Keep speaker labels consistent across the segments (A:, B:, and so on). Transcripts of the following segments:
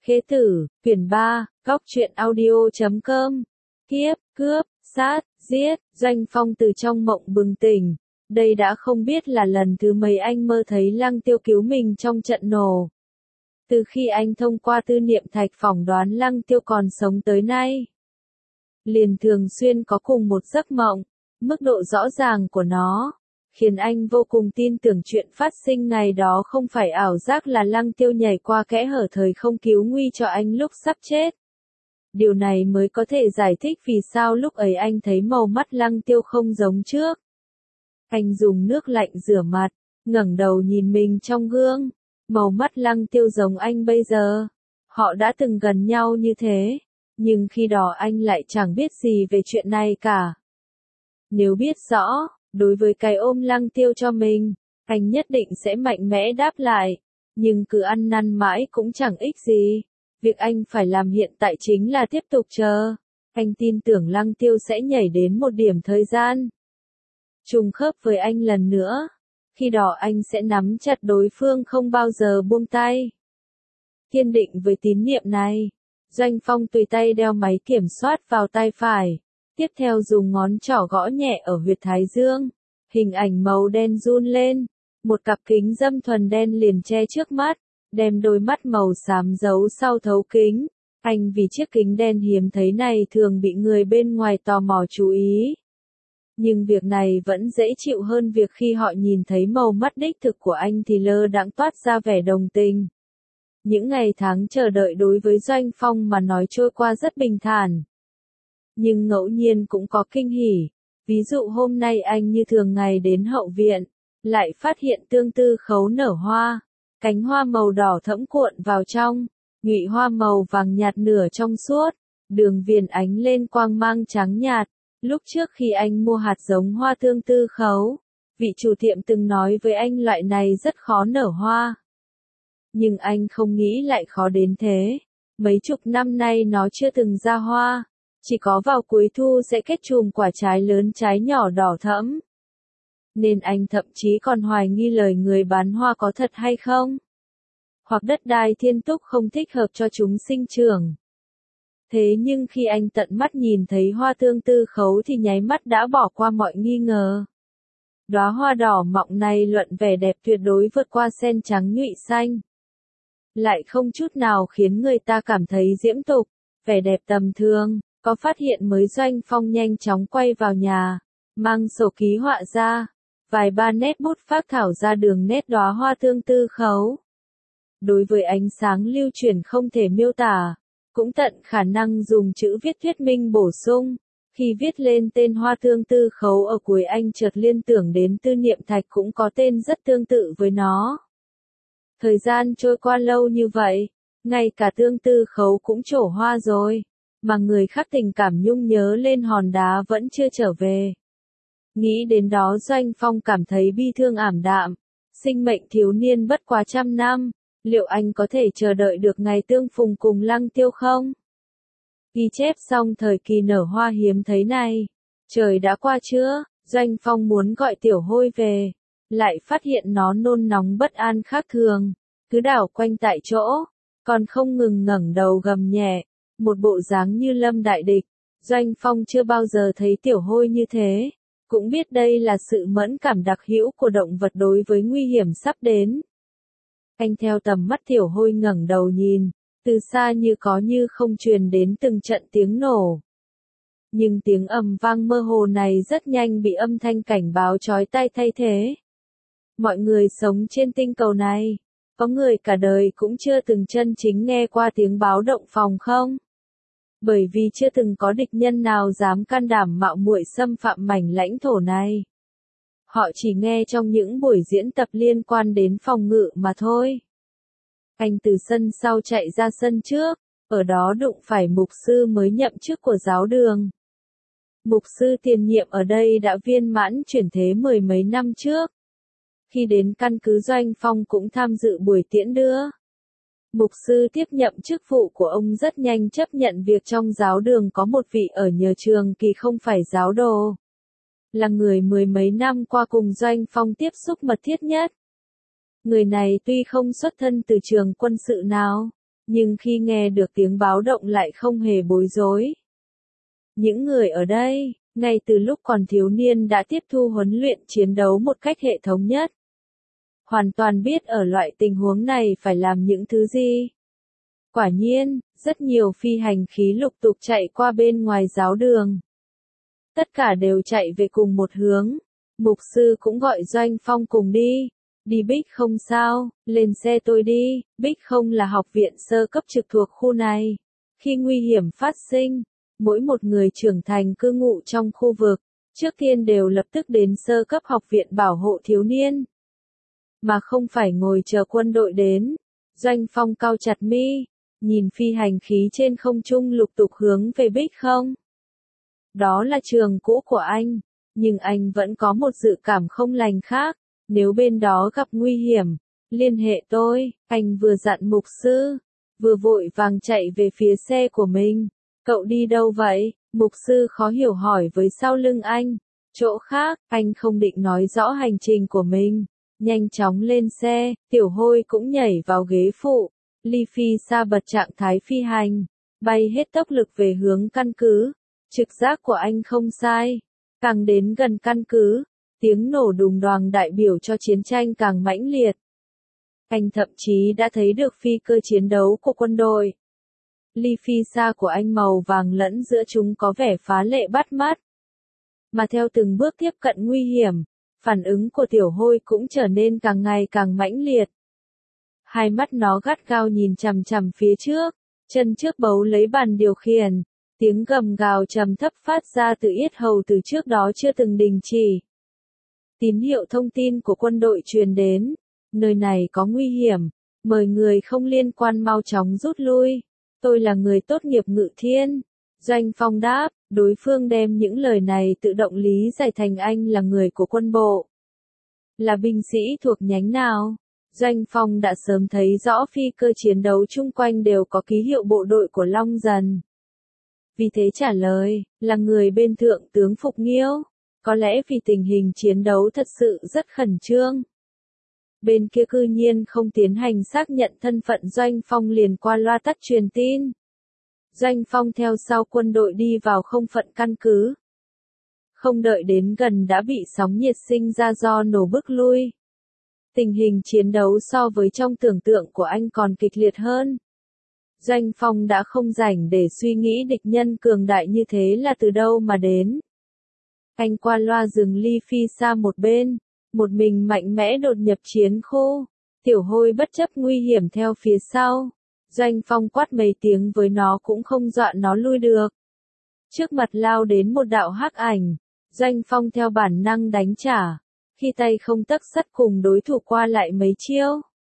A: Khế tử, quyển 3, góc truyện audio.com. Kiếp, cướp, sát, giết, Doanh Phong từ trong mộng bừng tỉnh. Đây đã không biết là lần thứ mấy anh mơ thấy Lăng Tiêu cứu mình trong trận nổ. Từ khi anh thông qua tư niệm thạch phỏng đoán Lăng Tiêu còn sống tới nay, liền thường xuyên có cùng một giấc mộng, mức độ rõ ràng của nó khiến anh vô cùng tin tưởng chuyện phát sinh ngày đó không phải ảo giác, là Lăng Tiêu nhảy qua kẽ hở thời không cứu nguy cho anh lúc sắp chết. Điều này mới có thể giải thích vì sao lúc ấy anh thấy màu mắt Lăng Tiêu không giống trước. Anh dùng nước lạnh rửa mặt, ngẩng đầu nhìn mình trong gương, màu mắt Lăng Tiêu giống anh bây giờ. Họ đã từng gần nhau như thế, nhưng khi đó anh lại chẳng biết gì về chuyện này cả. Nếu biết rõ, đối với cái ôm Lăng Tiêu cho mình, anh nhất định sẽ mạnh mẽ đáp lại, nhưng cứ ăn năn mãi cũng chẳng ích gì. Việc anh phải làm hiện tại chính là tiếp tục chờ. Anh tin tưởng Lăng Tiêu sẽ nhảy đến một điểm thời gian trùng khớp với anh lần nữa. Khi đó anh sẽ nắm chặt đối phương không bao giờ buông tay. Kiên định với tín niệm này, Doanh Phong tùy tay đeo máy kiểm soát vào tay phải. Tiếp theo dùng ngón trỏ gõ nhẹ ở huyệt thái dương. Hình ảnh màu đen run lên. Một cặp kính râm thuần đen liền che trước mắt, đem đôi mắt màu xám giấu sau thấu kính. Anh vì chiếc kính đen hiếm thấy này thường bị người bên ngoài tò mò chú ý. Nhưng việc này vẫn dễ chịu hơn việc khi họ nhìn thấy màu mắt đích thực của anh thì lơ đãng toát ra vẻ đồng tình. Những ngày tháng chờ đợi đối với Doanh Phong mà nói trôi qua rất bình thản. Nhưng ngẫu nhiên cũng có kinh hỉ. Ví dụ hôm nay anh như thường ngày đến hậu viện, lại phát hiện tương tư khấu nở hoa. Cánh hoa màu đỏ thẫm cuộn vào trong, nhụy hoa màu vàng nhạt nửa trong suốt, đường viền ánh lên quang mang trắng nhạt. Lúc trước khi anh mua hạt giống hoa tương tư khấu, vị chủ tiệm từng nói với anh loại này rất khó nở hoa. Nhưng anh không nghĩ lại khó đến thế. Mấy chục năm nay nó chưa từng ra hoa, chỉ có vào cuối thu sẽ kết chùm quả trái lớn trái nhỏ đỏ thẫm. Nên anh thậm chí còn hoài nghi lời người bán hoa có thật hay không. Hoặc đất đai thiên túc không thích hợp cho chúng sinh trưởng. Thế nhưng khi anh tận mắt nhìn thấy hoa tương tư khấu thì nháy mắt đã bỏ qua mọi nghi ngờ. Đóa hoa đỏ mọng này luận vẻ đẹp tuyệt đối vượt qua sen trắng nhụy xanh. Lại không chút nào khiến người ta cảm thấy diễm tục, vẻ đẹp tầm thường. Có phát hiện mới Doanh Phong nhanh chóng quay vào nhà, mang sổ ký họa ra, vài ba nét bút phác thảo ra đường nét đóa hoa tương tư khấu. Đối với ánh sáng lưu chuyển không thể miêu tả, cũng tận khả năng dùng chữ viết thuyết minh bổ sung. Khi viết lên tên hoa tương tư khấu ở cuối anh chợt liên tưởng đến tư niệm thạch cũng có tên rất tương tự với nó. Thời gian trôi qua lâu như vậy, ngay cả tương tư khấu cũng trổ hoa rồi, mà người khác tình cảm nhung nhớ lên hòn đá vẫn chưa trở về. Nghĩ đến đó Doanh Phong cảm thấy bi thương ảm đạm. Sinh mệnh thiếu niên bất quá 100 năm, liệu anh có thể chờ đợi được ngày tương phùng cùng Lăng Tiêu không? Ghi chép xong thời kỳ nở hoa hiếm thấy này. Trời đã qua trưa, Doanh Phong muốn gọi Tiểu Hôi về, lại phát hiện nó nôn nóng bất an khác thường, cứ đảo quanh tại chỗ, còn không ngừng ngẩng đầu gầm nhẹ, một bộ dáng như lâm đại địch. Doanh Phong chưa bao giờ thấy Tiểu Hôi như thế, cũng biết đây là sự mẫn cảm đặc hữu của động vật đối với nguy hiểm sắp đến. Anh theo tầm mắt Tiểu Hôi ngẩng đầu nhìn, từ xa như có như không truyền đến từng trận tiếng nổ. Nhưng tiếng ầm vang mơ hồ này rất nhanh bị âm thanh cảnh báo chói tai thay thế. Mọi người sống trên tinh cầu này, có người cả đời cũng chưa từng chân chính nghe qua tiếng báo động phòng không? Bởi vì chưa từng có địch nhân nào dám can đảm mạo muội xâm phạm mảnh lãnh thổ này. Họ chỉ nghe trong những buổi diễn tập liên quan đến phòng ngự mà thôi. Anh từ sân sau chạy ra sân trước, ở đó đụng phải mục sư mới nhậm chức của giáo đường. Mục sư tiền nhiệm ở đây đã viên mãn chuyển thế 10 mấy năm trước. Khi đến căn cứ Doanh Phong cũng tham dự buổi tiễn đưa. Mục sư tiếp nhậm chức vụ của ông rất nhanh chấp nhận việc trong giáo đường có một vị ở nhờ trường kỳ không phải giáo đồ. Là người 10 mấy năm qua cùng Doanh Phong tiếp xúc mật thiết nhất. Người này tuy không xuất thân từ trường quân sự nào, nhưng khi nghe được tiếng báo động lại không hề bối rối. Những người ở đây, ngay từ lúc còn thiếu niên đã tiếp thu huấn luyện chiến đấu một cách hệ thống nhất. Hoàn toàn biết ở loại tình huống này phải làm những thứ gì. Quả nhiên, rất nhiều phi hành khí lục tục chạy qua bên ngoài giáo đường. Tất cả đều chạy về cùng một hướng. Mục sư cũng gọi Doanh Phong cùng đi. Đi Bích không sao, lên xe tôi đi. Bích không là học viện sơ cấp trực thuộc khu này. Khi nguy hiểm phát sinh, mỗi một người trưởng thành cư ngụ trong khu vực, trước tiên đều lập tức đến sơ cấp học viện bảo hộ thiếu niên. Mà không phải ngồi chờ quân đội đến. Doanh Phong cau chặt mi, nhìn phi hành khí trên không trung lục tục hướng về Bích không. Đó là trường cũ của anh, nhưng anh vẫn có một dự cảm không lành khác. Nếu bên đó gặp nguy hiểm, liên hệ tôi, anh vừa dặn mục sư, vừa vội vàng chạy về phía xe của mình. Cậu đi đâu vậy? Mục sư khó hiểu hỏi với sau lưng anh. Chỗ khác, anh không định nói rõ hành trình của mình. Nhanh chóng lên xe, Tiểu Hôi cũng nhảy vào ghế phụ. Ly Phi Sa bật trạng thái phi hành, bay hết tốc lực về hướng căn cứ. Trực giác của anh không sai. Càng đến gần căn cứ, tiếng nổ đùng đoàng đại biểu cho chiến tranh càng mãnh liệt. Anh thậm chí đã thấy được phi cơ chiến đấu của quân đội. Ly Phi Sa của anh màu vàng lẫn giữa chúng có vẻ phá lệ bắt mắt. Mà theo từng bước tiếp cận nguy hiểm, phản ứng của Tiểu Hôi cũng trở nên càng ngày càng mãnh liệt. Hai mắt nó gắt gao nhìn chằm chằm phía trước, chân trước bấu lấy bàn điều khiển, tiếng gầm gào trầm thấp phát ra từ yết hầu từ trước đó chưa từng đình chỉ. Tín hiệu thông tin của quân đội truyền đến, nơi này có nguy hiểm, mời người không liên quan mau chóng rút lui. Tôi là người tốt nghiệp Ngự Thiên. Doanh Phong đáp, đối phương đem những lời này tự động lý giải thành anh là người của quân bộ. Là binh sĩ thuộc nhánh nào? Doanh Phong đã sớm thấy rõ phi cơ chiến đấu chung quanh đều có ký hiệu bộ đội của Long Dần. Vì thế trả lời, là người bên Thượng tướng Phục Nghiêu. Có lẽ vì tình hình chiến đấu thật sự rất khẩn trương. Bên kia cư nhiên không tiến hành xác nhận thân phận Doanh Phong liền qua loa tắt truyền tin. Doanh Phong theo sau quân đội đi vào không phận căn cứ. Không đợi đến gần đã bị sóng nhiệt sinh ra do nổ bức lui. Tình hình chiến đấu so với trong tưởng tượng của anh còn kịch liệt hơn. Doanh Phong đã không rảnh để suy nghĩ địch nhân cường đại như thế là từ đâu mà đến. Anh qua loa dừng Ly Phi Sa một bên, một mình mạnh mẽ đột nhập chiến khu. Tiểu Hôi bất chấp nguy hiểm theo phía sau. Doanh Phong quát mấy tiếng với nó cũng không dọa nó lui được. Trước mặt lao đến một đạo hắc ảnh. Doanh Phong theo bản năng đánh trả. Khi tay không tấc sắt cùng đối thủ qua lại mấy chiêu.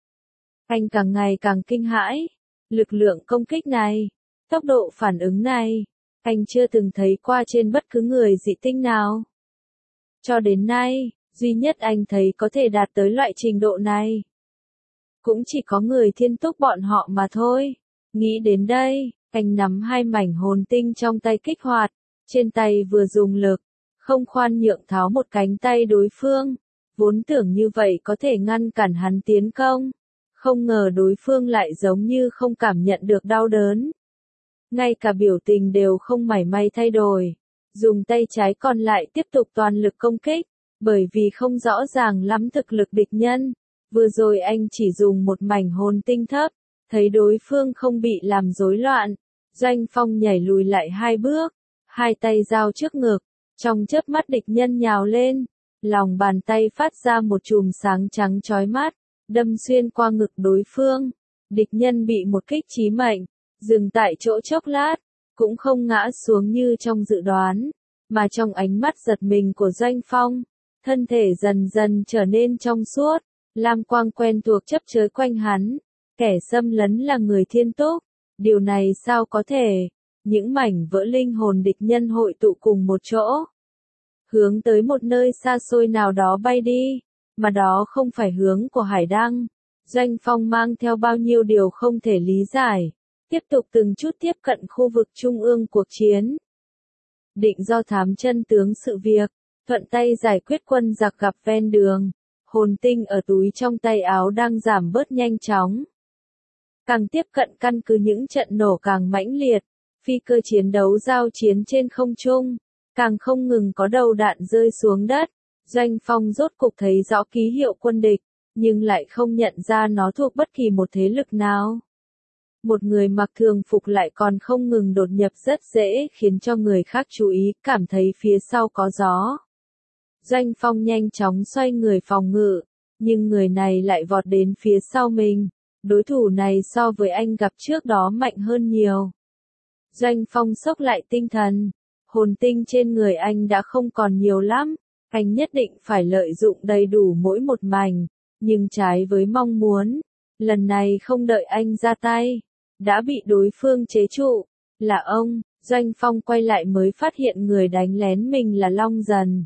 A: Anh càng ngày càng kinh hãi. Lực lượng công kích này, tốc độ phản ứng này, anh chưa từng thấy qua trên bất cứ người dị tinh nào. Cho đến nay, duy nhất anh thấy có thể đạt tới loại trình độ này. Cũng chỉ có người thiên túc bọn họ mà thôi. Nghĩ đến đây, anh nắm hai mảnh hồn tinh trong tay kích hoạt, trên tay vừa dùng lực, không khoan nhượng tháo một cánh tay đối phương. Vốn tưởng như vậy có thể ngăn cản hắn tiến công. Không ngờ đối phương lại giống như không cảm nhận được đau đớn. Ngay cả biểu tình đều không mảy may thay đổi. Dùng tay trái còn lại tiếp tục toàn lực công kích, bởi vì không rõ ràng lắm thực lực địch nhân. Vừa rồi anh chỉ dùng một mảnh hồn tinh thấp, thấy đối phương không bị làm rối loạn. Doanh Phong nhảy lùi lại hai bước, hai tay giao trước ngực, trong chớp mắt địch nhân nhào lên. Lòng bàn tay phát ra một chùm sáng trắng chói mắt, đâm xuyên qua ngực đối phương. Địch nhân bị một kích chí mệnh, dừng tại chỗ chốc lát, cũng không ngã xuống như trong dự đoán, mà trong ánh mắt giật mình của Doanh Phong, thân thể dần dần trở nên trong suốt, lam quang quen thuộc chấp chới quanh hắn. Kẻ xâm lấn là người thiên túc, điều này sao có thể? Những mảnh vỡ linh hồn địch nhân hội tụ cùng một chỗ, hướng tới một nơi xa xôi nào đó bay đi, mà đó không phải hướng của Hải Đăng. Doanh Phong mang theo bao nhiêu điều không thể lý giải, tiếp tục từng chút tiếp cận khu vực trung ương cuộc chiến. Định do thám chân tướng sự việc, thuận tay giải quyết quân giặc gặp ven đường, hồn tinh ở túi trong tay áo đang giảm bớt nhanh chóng. Càng tiếp cận căn cứ những trận nổ càng mãnh liệt, phi cơ chiến đấu giao chiến trên không trung, càng không ngừng có đầu đạn rơi xuống đất. Doanh Phong rốt cục thấy rõ ký hiệu quân địch, nhưng lại không nhận ra nó thuộc bất kỳ một thế lực nào. Một người mặc thường phục lại còn không ngừng đột nhập rất dễ khiến cho người khác chú ý, cảm thấy phía sau có gió. Doanh Phong nhanh chóng xoay người phòng ngự, nhưng người này lại vọt đến phía sau mình. Đối thủ này so với anh gặp trước đó mạnh hơn nhiều. Doanh Phong xốc lại tinh thần. Hồn tinh trên người anh đã không còn nhiều lắm. Anh nhất định phải lợi dụng đầy đủ mỗi một mảnh. Nhưng trái với mong muốn, lần này không đợi anh ra tay, đã bị đối phương chế trụ. Là ông. Doanh Phong quay lại mới phát hiện người đánh lén mình là Long Dần.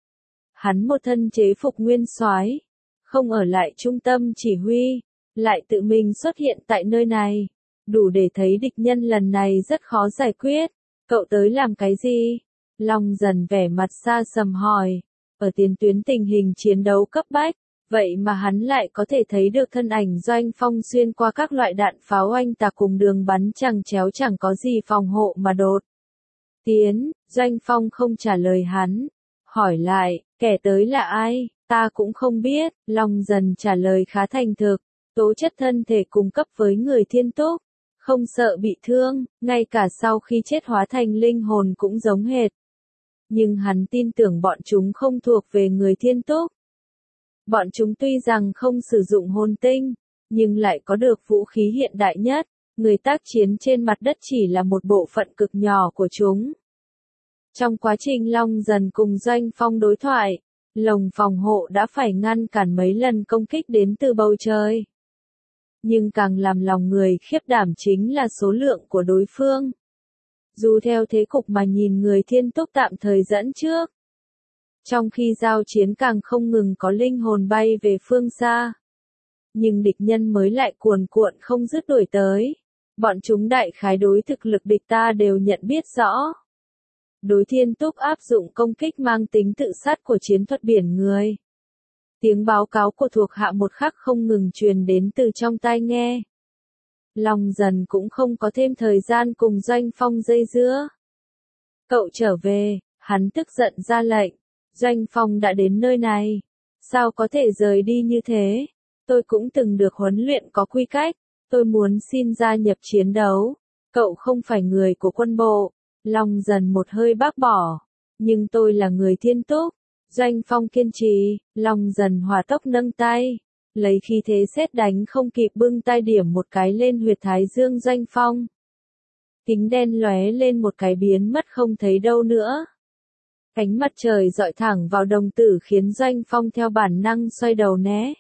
A: Hắn một thân chế phục nguyên soái, không ở lại trung tâm chỉ huy, lại tự mình xuất hiện tại nơi này. Đủ để thấy địch nhân lần này rất khó giải quyết. Cậu tới làm cái gì? Long Dần vẻ mặt xa sầm hỏi. Ở tiền tuyến tình hình chiến đấu cấp bách, vậy mà hắn lại có thể thấy được thân ảnh Doanh Phong xuyên qua các loại đạn pháo oanh tạc cùng đường bắn chằng chéo chẳng có gì phòng hộ mà đột tiến. Doanh Phong không trả lời hắn, hỏi lại, kẻ tới là ai? Ta cũng không biết. Long Dần trả lời khá thành thực, tố chất thân thể cùng cấp với người thiên túc, không sợ bị thương, ngay cả sau khi chết hóa thành linh hồn cũng giống hệt. Nhưng hắn tin tưởng bọn chúng không thuộc về người thiên túc. Bọn chúng tuy rằng không sử dụng hồn tinh, nhưng lại có được vũ khí hiện đại nhất. Người tác chiến trên mặt đất chỉ là một bộ phận cực nhỏ của chúng. Trong quá trình Long Dần cùng Doanh Phong đối thoại, lồng phòng hộ đã phải ngăn cản mấy lần công kích đến từ bầu trời. Nhưng càng làm lòng người khiếp đảm chính là số lượng của đối phương. Dù theo thế cục mà nhìn người thiên túc tạm thời dẫn trước. Trong khi giao chiến càng không ngừng có linh hồn bay về phương xa. Nhưng địch nhân mới lại cuồn cuộn không dứt đuổi tới. Bọn chúng đại khái đối thực lực địch ta đều nhận biết rõ. Đối thiên túc áp dụng công kích mang tính tự sát của chiến thuật biển người. Tiếng báo cáo của thuộc hạ một khắc không ngừng truyền đến từ trong tai nghe. Long Dần cũng không có thêm thời gian cùng Doanh Phong dây dưa. Cậu trở về, hắn tức giận ra lệnh. Doanh Phong đã đến nơi này. Sao có thể rời đi như thế? Tôi cũng từng được huấn luyện có quy cách. Tôi muốn xin gia nhập chiến đấu. Cậu không phải người của quân bộ. Long Dần một hơi bác bỏ. Nhưng tôi là người thiên túc. Doanh Phong kiên trì. Long Dần hỏa tốc nâng tay. Lấy khí thế sét đánh không kịp bưng tay điểm một cái lên huyệt thái dương Doanh Phong. Kính đen lóe lên một cái biến mất không thấy đâu nữa. Ánh mặt trời dọi thẳng vào đồng tử khiến Doanh Phong theo bản năng xoay đầu né.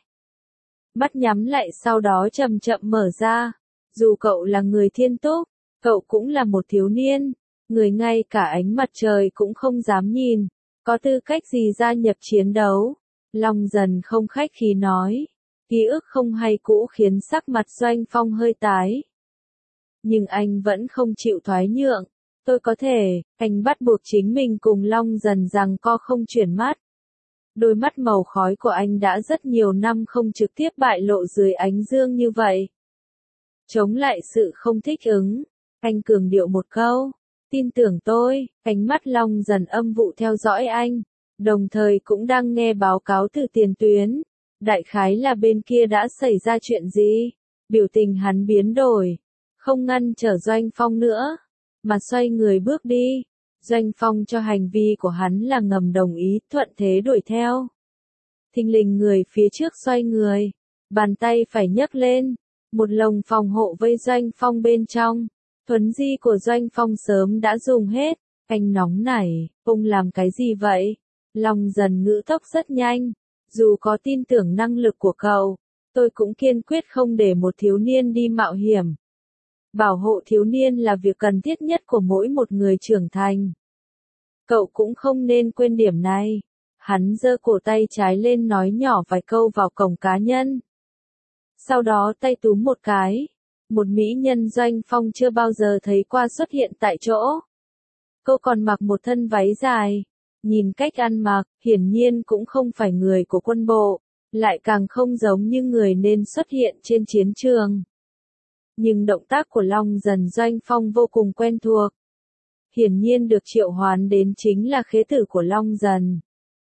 A: Mắt nhắm lại sau đó chậm chậm mở ra. Dù cậu là người thiên túc, cậu cũng là một thiếu niên. Người ngay cả ánh mặt trời cũng không dám nhìn. Có tư cách gì gia nhập chiến đấu? Long Dần không khách khí nói. Ký ức không hay cũ khiến sắc mặt Doanh Phong hơi tái. Nhưng anh vẫn không chịu thoái nhượng. Tôi có thể, anh bắt buộc chính mình cùng Long Dần rằng co không chuyển mắt. Đôi mắt màu khói của anh đã rất nhiều năm không trực tiếp bại lộ dưới ánh dương như vậy. Chống lại sự không thích ứng, anh cường điệu một câu. Tin tưởng tôi, ánh mắt Long Dần âm vụ theo dõi anh. Đồng thời cũng đang nghe báo cáo từ tiền tuyến. Đại khái là bên kia đã xảy ra chuyện gì? Biểu tình hắn biến đổi. Không ngăn trở Doanh Phong nữa, mà xoay người bước đi. Doanh Phong cho hành vi của hắn là ngầm đồng ý, thuận thế đuổi theo. Thình lình người phía trước xoay người. Bàn tay phải nhấc lên. Một lồng phòng hộ vây Doanh Phong bên trong. Thuấn di của Doanh Phong sớm đã dùng hết. Anh nóng nảy, ông làm cái gì vậy? Long Dần ngữ tốc rất nhanh. Dù có tin tưởng năng lực của cậu, tôi cũng kiên quyết không để một thiếu niên đi mạo hiểm. Bảo hộ thiếu niên là việc cần thiết nhất của mỗi một người trưởng thành. Cậu cũng không nên quên điểm này. Hắn giơ cổ tay trái lên nói nhỏ vài câu vào cổng cá nhân. Sau đó tay túm một cái. Một mỹ nhân Doanh Phong chưa bao giờ thấy qua xuất hiện tại chỗ. Cô còn mặc một thân váy dài. Nhìn cách ăn mặc, hiển nhiên cũng không phải người của quân bộ, lại càng không giống như người nên xuất hiện trên chiến trường. Nhưng động tác của Long Dần Doanh Phong vô cùng quen thuộc. Hiển nhiên được triệu hoán đến chính là khế tử của Long Dần.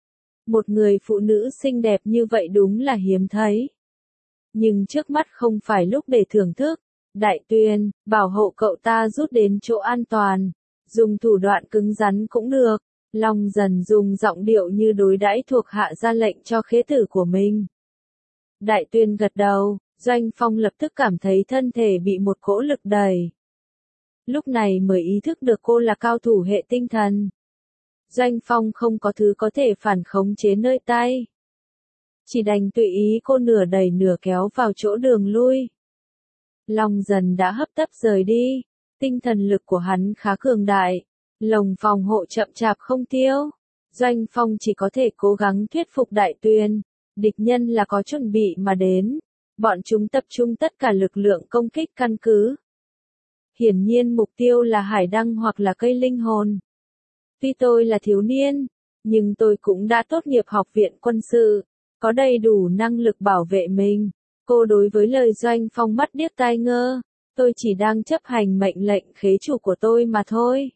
A: Một người phụ nữ xinh đẹp như vậy đúng là hiếm thấy. Nhưng trước mắt không phải lúc để thưởng thức. Đại Tuyên, bảo hộ cậu ta rút đến chỗ an toàn. Dùng thủ đoạn cứng rắn cũng được. Long Dần dùng giọng điệu như đối đãi thuộc hạ ra lệnh cho khế tử của mình. Đại Tuyên gật đầu, Doanh Phong lập tức cảm thấy thân thể bị một cỗ lực đẩy. Lúc này mới ý thức được cô là cao thủ hệ tinh thần. Doanh Phong không có thứ có thể phản khống chế nơi tay. Chỉ đành tùy ý cô nửa đẩy nửa kéo vào chỗ đường lui. Long Dần đã hấp tấp rời đi, tinh thần lực của hắn khá cường đại, lồng phòng hộ chậm chạp không tiêu. Doanh Phong chỉ có thể cố gắng thuyết phục Đại Tuyên, địch nhân là có chuẩn bị mà đến, bọn chúng tập trung tất cả lực lượng công kích căn cứ. Hiển nhiên mục tiêu là hải đăng hoặc là cây linh hồn. Tuy tôi là thiếu niên, nhưng tôi cũng đã tốt nghiệp học viện quân sự, có đầy đủ năng lực bảo vệ mình. Cô đối với lời Doanh Phong mắt điếc tai ngơ, tôi chỉ đang chấp hành mệnh lệnh khế chủ của tôi mà thôi.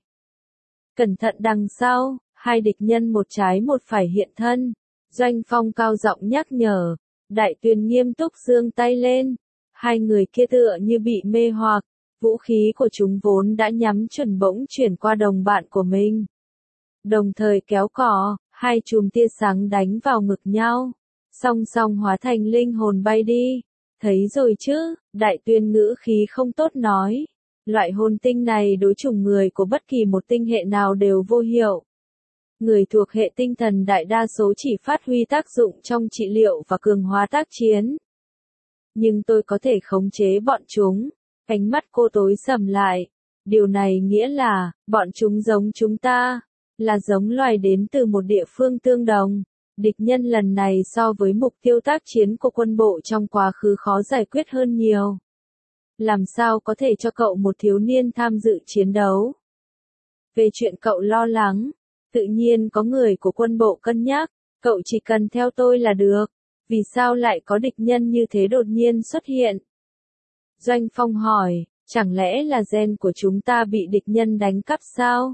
A: Cẩn thận đằng sau, hai địch nhân một trái một phải hiện thân. Doanh Phong cao giọng nhắc nhở, Đại Tuyên nghiêm túc giương tay lên. Hai người kia tựa như bị mê hoặc, vũ khí của chúng vốn đã nhắm chuẩn bỗng chuyển qua đồng bạn của mình. Đồng thời kéo cò, hai chùm tia sáng đánh vào ngực nhau, song song hóa thành linh hồn bay đi. Thấy rồi chứ, Đại Tuyên ngữ khí không tốt nói. Loại hồn tinh này đối chủng người của bất kỳ một tinh hệ nào đều vô hiệu. Người thuộc hệ tinh thần đại đa số chỉ phát huy tác dụng trong trị liệu và cường hóa tác chiến. Nhưng tôi có thể khống chế bọn chúng. Ánh mắt cô tối sầm lại. Điều này nghĩa là, bọn chúng giống chúng ta, là giống loài đến từ một địa phương tương đồng. Địch nhân lần này so với mục tiêu tác chiến của quân bộ trong quá khứ khó giải quyết hơn nhiều. Làm sao có thể cho cậu một thiếu niên tham dự chiến đấu? Về chuyện cậu lo lắng, tự nhiên có người của quân bộ cân nhắc, cậu chỉ cần theo tôi là được. Vì sao lại có địch nhân như thế đột nhiên xuất hiện? Doanh Phong hỏi, chẳng lẽ là gen của chúng ta bị địch nhân đánh cắp sao?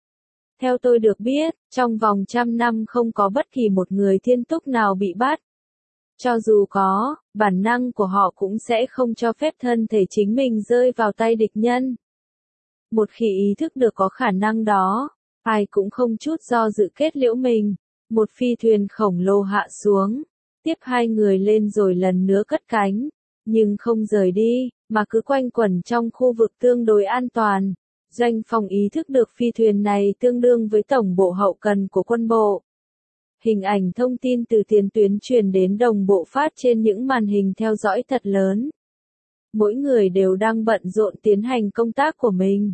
A: Theo tôi được biết, trong vòng 100 năm không có bất kỳ một người thiên túc nào bị bắt. Cho dù có, bản năng của họ cũng sẽ không cho phép thân thể chính mình rơi vào tay địch nhân. Một khi ý thức được có khả năng đó, ai cũng không chút do dự kết liễu mình. Một phi thuyền khổng lồ hạ xuống, tiếp hai người lên rồi lần nữa cất cánh, nhưng không rời đi, mà cứ quanh quẩn trong khu vực tương đối an toàn. Doanh Phong ý thức được phi thuyền này tương đương với tổng bộ hậu cần của quân bộ. Hình ảnh thông tin từ tiền tuyến truyền đến đồng bộ phát trên những màn hình theo dõi thật lớn. Mỗi người đều đang bận rộn tiến hành công tác của mình.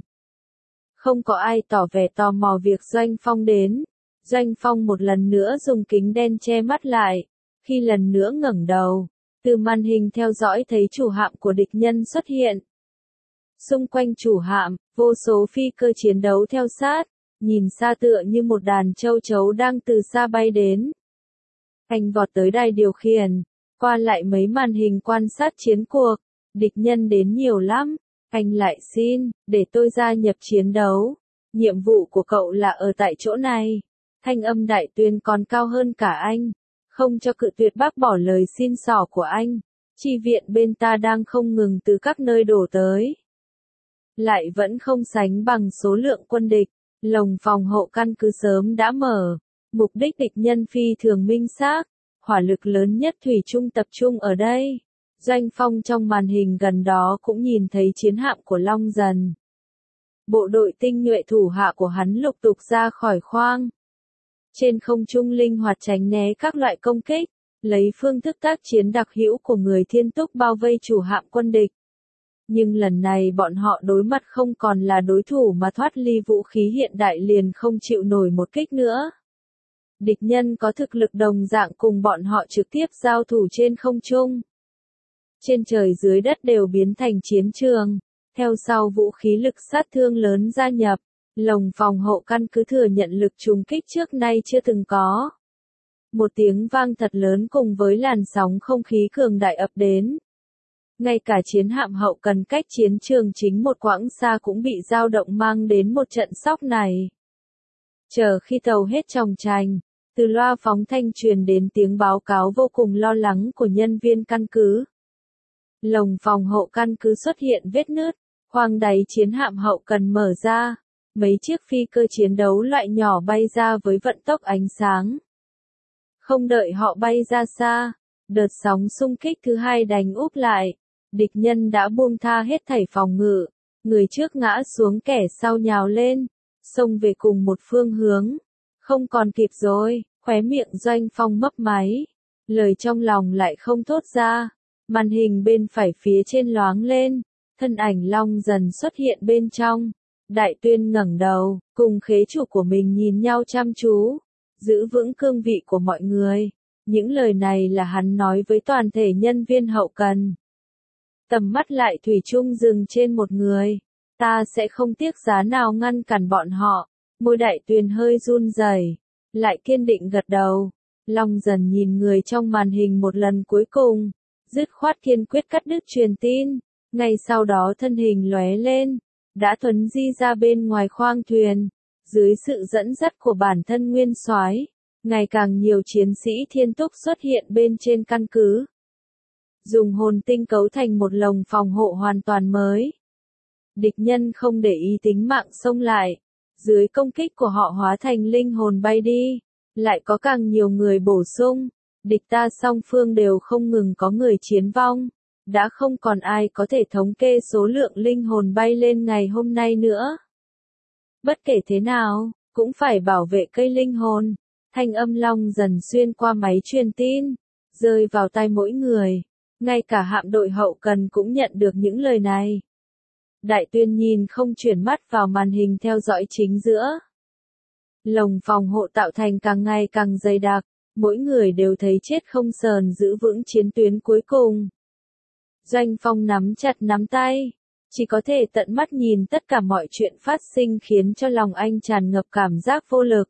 A: Không có ai tỏ vẻ tò mò việc Doanh Phong đến. Doanh Phong một lần nữa dùng kính đen che mắt lại. Khi lần nữa ngẩng đầu, từ màn hình theo dõi thấy chủ hạm của địch nhân xuất hiện. Xung quanh chủ hạm, vô số phi cơ chiến đấu theo sát, nhìn xa tựa như một đàn châu chấu đang từ xa bay đến. Anh vọt tới đài điều khiển, qua lại mấy màn hình quan sát chiến cuộc, địch nhân đến nhiều lắm, anh lại xin, để tôi gia nhập chiến đấu. Nhiệm vụ của cậu là ở tại chỗ này. Thanh âm Đại Tuyên còn cao hơn cả anh, không cho cự tuyệt bác bỏ lời xin xỏ của anh. Chi viện bên ta đang không ngừng từ các nơi đổ tới. Lại vẫn không sánh bằng số lượng quân địch, lồng phòng hộ căn cứ sớm đã mở, mục đích địch nhân phi thường minh xác, hỏa lực lớn nhất thủy chung tập trung ở đây. Doanh Phong trong màn hình gần đó cũng nhìn thấy chiến hạm của Long Dần. Bộ đội tinh nhuệ thủ hạ của hắn lục tục ra khỏi khoang. Trên không trung linh hoạt tránh né các loại công kích, lấy phương thức tác chiến đặc hữu của người thiên túc bao vây chủ hạm quân địch. Nhưng lần này bọn họ đối mặt không còn là đối thủ mà thoát ly vũ khí hiện đại liền không chịu nổi một kích nữa. Địch nhân có thực lực đồng dạng cùng bọn họ trực tiếp giao thủ trên không trung. Trên trời dưới đất đều biến thành chiến trường. Theo sau vũ khí lực sát thương lớn gia nhập, lồng phòng hộ căn cứ thừa nhận lực trùng kích trước nay chưa từng có. Một tiếng vang thật lớn cùng với làn sóng không khí cường đại ập đến. Ngay cả chiến hạm hậu cần cách chiến trường chính một quãng xa cũng bị dao động mang đến một trận sóc này. Chờ khi tàu hết tròng trành, từ loa phóng thanh truyền đến tiếng báo cáo vô cùng lo lắng của nhân viên căn cứ. Lồng phòng hộ căn cứ xuất hiện vết nứt, khoang đáy chiến hạm hậu cần mở ra, mấy chiếc phi cơ chiến đấu loại nhỏ bay ra với vận tốc ánh sáng. Không đợi họ bay ra xa, đợt sóng xung kích thứ hai đánh úp lại, địch nhân đã buông tha hết thảy phòng ngự, người trước ngã xuống kẻ sau nhào lên, xông về cùng một phương hướng. Không còn kịp rồi, khóe miệng Doanh Phong mấp máy, lời trong lòng lại không thốt ra. Màn hình bên phải phía trên loáng lên, thân ảnh Long dần xuất hiện bên trong. Đại Tuyên ngẩng đầu, cùng khế chủ của mình nhìn nhau chăm chú, giữ vững cương vị của mọi người. Những lời này là hắn nói với toàn thể nhân viên hậu cần. Tầm mắt lại thủy chung dừng trên một người. Ta sẽ không tiếc giá nào ngăn cản bọn họ. Môi Đại Tuyên hơi run rẩy, lại kiên định gật đầu. Long dần nhìn người trong màn hình một lần cuối cùng, dứt khoát kiên quyết cắt đứt truyền tin. Ngay sau đó thân hình lóe lên, đã thuấn di ra bên ngoài khoang thuyền. Dưới sự dẫn dắt của bản thân Nguyên Soái, ngày càng nhiều chiến sĩ thiên túc xuất hiện bên trên căn cứ. Dùng hồn tinh cấu thành một lồng phòng hộ hoàn toàn mới. Địch nhân không để ý tính mạng xông lại, dưới công kích của họ hóa thành linh hồn bay đi. Lại có càng nhiều người bổ sung, địch ta song phương đều không ngừng có người chiến vong. Đã không còn ai có thể thống kê số lượng linh hồn bay lên ngày hôm nay nữa. Bất kể thế nào, cũng phải bảo vệ cây linh hồn. Thanh âm Long dần xuyên qua máy truyền tin, rơi vào tai mỗi người. Ngay cả hạm đội hậu cần cũng nhận được những lời này. Đại Tuyên nhìn không chuyển mắt vào màn hình theo dõi chính giữa. Lồng phòng hộ tạo thành càng ngày càng dày đặc, mỗi người đều thấy chết không sờn giữ vững chiến tuyến cuối cùng. Doanh Phong nắm chặt nắm tay, chỉ có thể tận mắt nhìn tất cả mọi chuyện phát sinh khiến cho lòng anh tràn ngập cảm giác vô lực.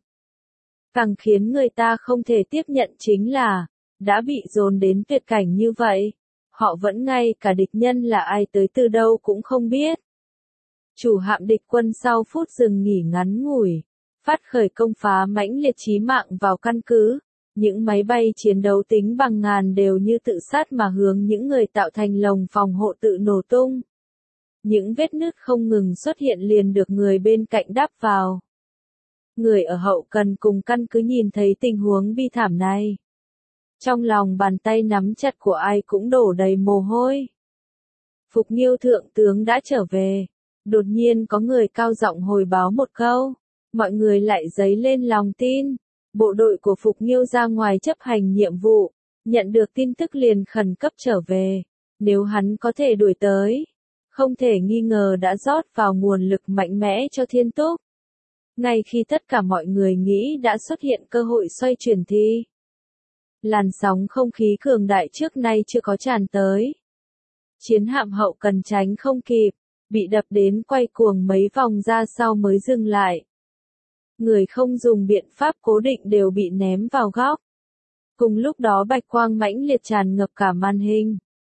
A: Càng khiến người ta không thể tiếp nhận chính là, đã bị dồn đến tuyệt cảnh như vậy, họ vẫn ngay cả địch nhân là ai tới từ đâu cũng không biết. Chủ hạm địch quân sau phút dừng nghỉ ngắn ngủi, phát khởi công phá mãnh liệt chí mạng vào căn cứ. Những máy bay chiến đấu tính bằng ngàn đều như tự sát mà hướng những người tạo thành lồng phòng hộ tự nổ tung. Những vết nứt không ngừng xuất hiện liền được người bên cạnh đắp vào. Người ở hậu cần cùng căn cứ nhìn thấy tình huống bi thảm này. Trong lòng bàn tay nắm chặt của ai cũng đổ đầy mồ hôi. Phục Nghiêu thượng tướng đã trở về. Đột nhiên có người cao giọng hồi báo một câu. Mọi người lại dấy lên lòng tin. Bộ đội của Phục Nghiêu ra ngoài chấp hành nhiệm vụ. Nhận được tin tức liền khẩn cấp trở về. Nếu hắn có thể đuổi tới, không thể nghi ngờ đã rót vào nguồn lực mạnh mẽ cho Thiên Túc. Ngay khi tất cả mọi người nghĩ đã xuất hiện cơ hội xoay chuyển thì làn sóng không khí cường đại trước nay chưa có tràn tới. Chiến hạm hậu cần tránh không kịp, bị đập đến quay cuồng mấy vòng ra sau mới dừng lại. Người không dùng biện pháp cố định đều bị ném vào góc. Cùng lúc đó bạch quang mãnh liệt tràn ngập cả màn hình.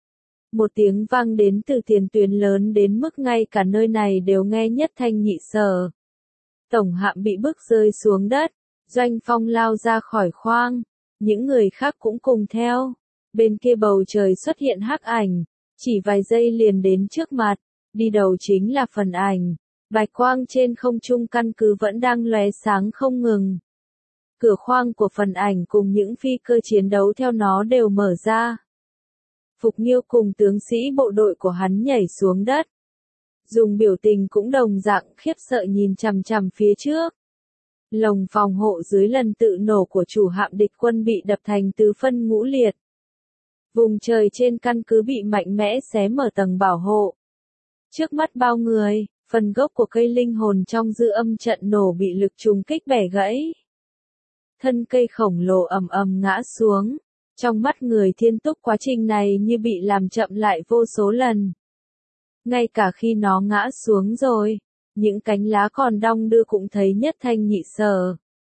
A: Một tiếng vang đến từ tiền tuyến lớn đến mức ngay cả nơi này đều nghe nhất thanh nhị sở. Tổng hạm bị bức rơi xuống đất, Doanh Phong lao ra khỏi khoang, những người khác cũng cùng theo. Bên kia bầu trời xuất hiện hắc ảnh, chỉ vài giây liền đến trước mặt, đi đầu chính là phần ảnh. Bạch quang trên không trung căn cứ vẫn đang lóe sáng không ngừng. Cửa khoang của phần ảnh cùng những phi cơ chiến đấu theo nó đều mở ra. Phục Nghiêu cùng tướng sĩ bộ đội của hắn nhảy xuống đất. Dùng biểu tình cũng đồng dạng khiếp sợ nhìn chằm chằm phía trước. Lồng phòng hộ dưới lần tự nổ của chủ hạm địch quân bị đập thành tứ phân ngũ liệt. Vùng trời trên căn cứ bị mạnh mẽ xé mở tầng bảo hộ. Trước mắt bao người, phần gốc của cây linh hồn trong dư âm trận nổ bị lực trùng kích bẻ gãy. Thân cây khổng lồ ầm ầm ngã xuống. Trong mắt người Thiên Túc quá trình này như bị làm chậm lại vô số lần. Ngay cả khi nó ngã xuống rồi, những cánh lá còn đong đưa cũng thấy nhất thanh nhị sở.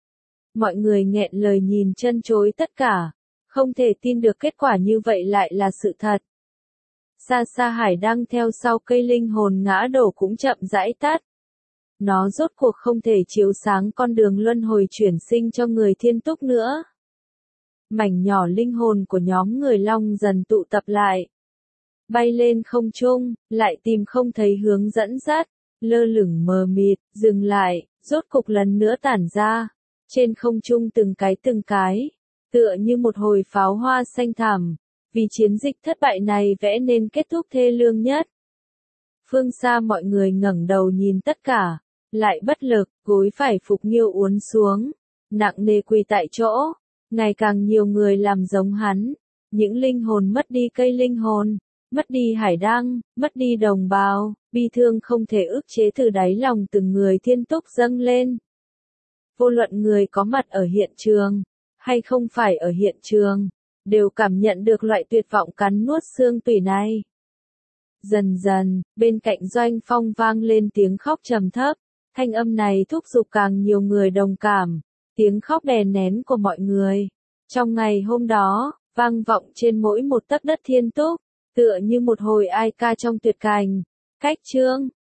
A: Mọi người nghẹn lời nhìn chân chối tất cả, không thể tin được kết quả như vậy lại là sự thật. Xa xa hải đăng theo sau cây linh hồn ngã đổ cũng chậm rãi tắt. Nó rốt cuộc không thể chiếu sáng con đường luân hồi chuyển sinh cho người thiên túc nữa. Mảnh nhỏ linh hồn của nhóm người long dần tụ tập lại. Bay lên không trung, lại tìm không thấy hướng dẫn dắt, lơ lửng mờ mịt, dừng lại, rốt cục lần nữa tản ra. Trên không trung từng cái, tựa như một hồi pháo hoa xanh thẳm, vì chiến dịch thất bại này vẽ nên kết thúc thê lương nhất. Phương xa mọi người ngẩng đầu nhìn tất cả, lại bất lực, gối phải Phục Nghiêu uốn xuống, nặng nề quỳ tại chỗ. Ngày càng nhiều người làm giống hắn, những linh hồn mất đi cây linh hồn, mất đi hải đăng, mất đi đồng bào, bi thương không thể ức chế từ đáy lòng từng người thiên túc dâng lên. Vô luận người có mặt ở hiện trường, hay không phải ở hiện trường, đều cảm nhận được loại tuyệt vọng cắn nuốt xương tủy này. Dần dần, bên cạnh Doanh Phong vang lên tiếng khóc trầm thấp, thanh âm này thúc giục càng nhiều người đồng cảm, tiếng khóc đè nén của mọi người. Trong ngày hôm đó, vang vọng trên mỗi một tấc đất thiên túc, tựa như một hồi ai ca trong tuyệt cảnh. Khách chương